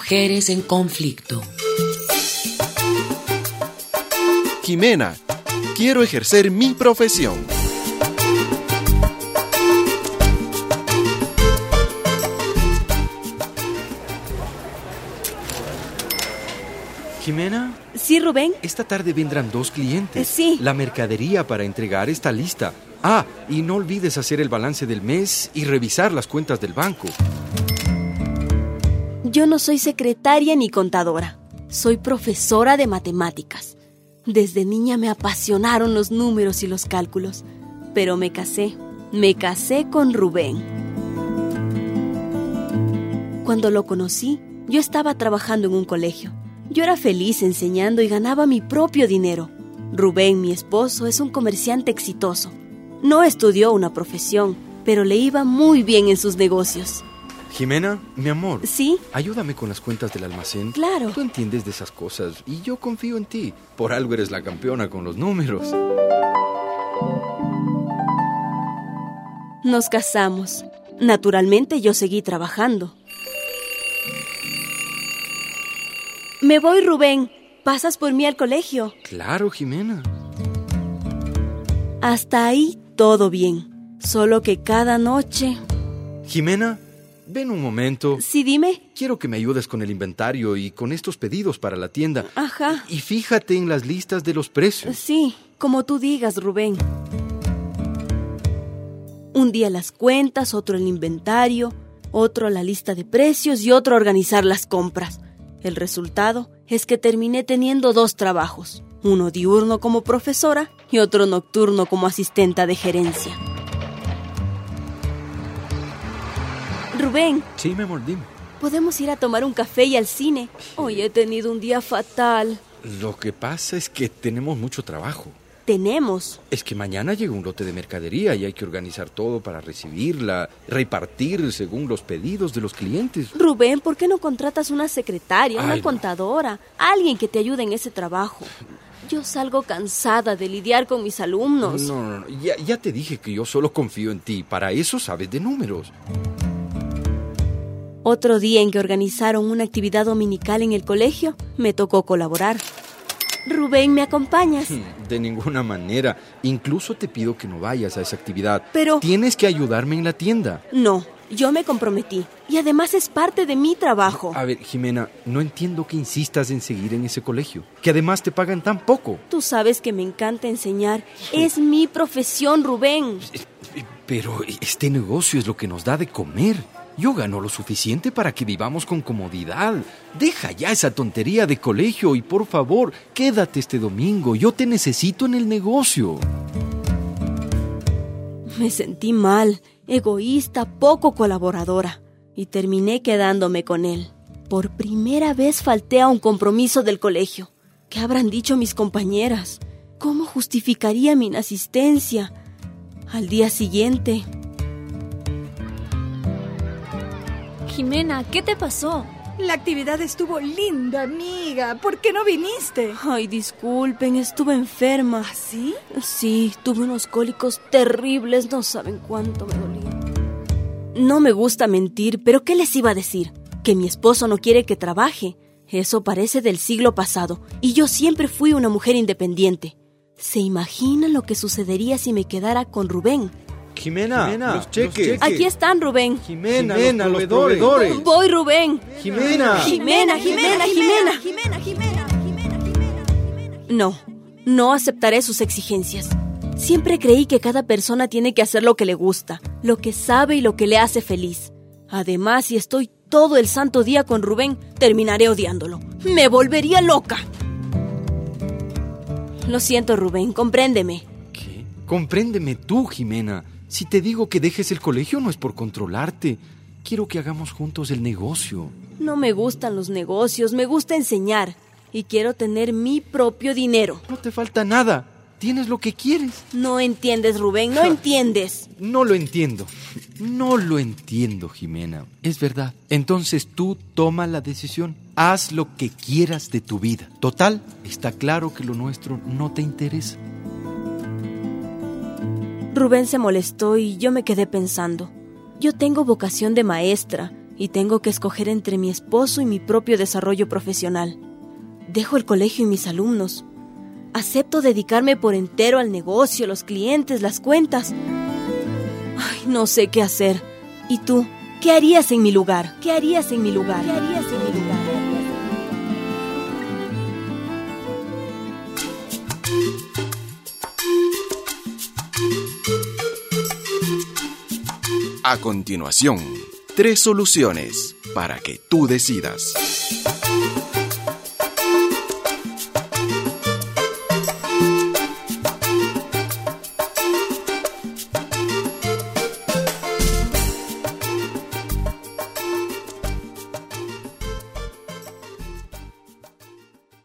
Mujeres en conflicto. Jimena, quiero ejercer mi profesión. ¿Jimena? Sí, Rubén. Esta tarde vendrán 2 clientes. Sí. La mercadería para entregar está lista. Ah, y no olvides hacer el balance del mes y revisar las cuentas del banco. Yo no soy secretaria ni contadora. Soy profesora de matemáticas. Desde niña me apasionaron los números y los cálculos. Pero me casé con Rubén. Cuando lo conocí, yo estaba trabajando en un colegio. Yo era feliz enseñando y ganaba mi propio dinero. Rubén, mi esposo, es un comerciante exitoso. No estudió una profesión, pero le iba muy bien en sus negocios. Jimena, mi amor. ¿Sí? Ayúdame con las cuentas del almacén. Claro. Tú entiendes de esas cosas y yo confío en ti. Por algo eres la campeona con los números. Nos casamos. Naturalmente yo seguí trabajando. Me voy, Rubén. ¿Pasas por mí al colegio? Claro, Jimena. Hasta ahí todo bien. Solo que cada noche... Jimena, ven un momento. Sí, dime. Quiero que me ayudes con el inventario y con estos pedidos para la tienda. Ajá. Y fíjate en las listas de los precios. Sí, como tú digas, Rubén. Un día las cuentas, otro el inventario, otro la lista de precios y otro organizar las compras. El resultado es que terminé teniendo 2 trabajos. Uno diurno como profesora y otro nocturno como asistenta de gerencia. Rubén. Sí, mi amor, dime. ¿Podemos ir a tomar un café y al cine? Hoy he tenido un día fatal. Lo que pasa es que tenemos mucho trabajo. Tenemos. Es que mañana llega un lote de mercadería y hay que organizar todo para recibirla, repartir según los pedidos de los clientes. Rubén, ¿por qué no contratas una secretaria, una no. contadora? Alguien que te ayude en ese trabajo. Yo salgo cansada de lidiar con mis alumnos. No. Ya te dije que yo solo confío en ti. Para eso sabes de números. Otro día en que organizaron una actividad dominical en el colegio, me tocó colaborar. Rubén, ¿me acompañas? De ninguna manera. Incluso te pido que no vayas a esa actividad. Pero... Tienes que ayudarme en la tienda. No, yo me comprometí. Y además es parte de mi trabajo. A ver, Jimena, no entiendo que insistas en seguir en ese colegio, que además te pagan tan poco. Tú sabes que me encanta enseñar. Es mi profesión, Rubén. Pero este negocio es lo que nos da de comer. Yo gano lo suficiente para que vivamos con comodidad. Deja ya esa tontería de colegio y por favor, quédate este domingo. Yo te necesito en el negocio. Me sentí mal, egoísta, poco colaboradora y terminé quedándome con él. Por primera vez falté a un compromiso del colegio. ¿Qué habrán dicho mis compañeras? ¿Cómo justificaría mi inasistencia? Al día siguiente... Jimena, ¿qué te pasó? La actividad estuvo linda, amiga. ¿Por qué no viniste? Ay, disculpen, estuve enferma. ¿Ah, sí? Sí, tuve unos cólicos terribles, no saben cuánto me dolía. No me gusta mentir, pero ¿qué les iba a decir? Que mi esposo no quiere que trabaje. Eso parece del siglo pasado, y yo siempre fui una mujer independiente. ¿Se imaginan lo que sucedería si me quedara con Rubén? Jimena, los cheques. Aquí están, Rubén. Jimena, los proveedores. Voy, Rubén. Jimena. No aceptaré sus exigencias. Siempre creí que cada persona tiene que hacer lo que le gusta, lo que sabe y lo que le hace feliz. Además, si estoy todo el santo día con Rubén, terminaré odiándolo. Me volvería loca. Lo siento, Rubén, compréndeme. ¿Qué? Compréndeme tú, Jimena. Si te digo que dejes el colegio no es por controlarte. Quiero que hagamos juntos el negocio. No me gustan los negocios, me gusta enseñar. Y quiero tener mi propio dinero. No te falta nada. Tienes lo que quieres. No entiendes, Rubén, no entiendes. No lo entiendo, Jimena. Es verdad. Entonces tú toma la decisión. Haz lo que quieras de tu vida. Total, está claro que lo nuestro no te interesa. Rubén se molestó y yo me quedé pensando. Yo tengo vocación de maestra y tengo que escoger entre mi esposo y mi propio desarrollo profesional. Dejo el colegio y mis alumnos. Acepto dedicarme por entero al negocio, los clientes, las cuentas. Ay, no sé qué hacer. ¿Y tú? ¿Qué harías en mi lugar? ¿Qué harías en mi lugar? ¿Qué harías en mi lugar? A continuación, 3 soluciones para que tú decidas.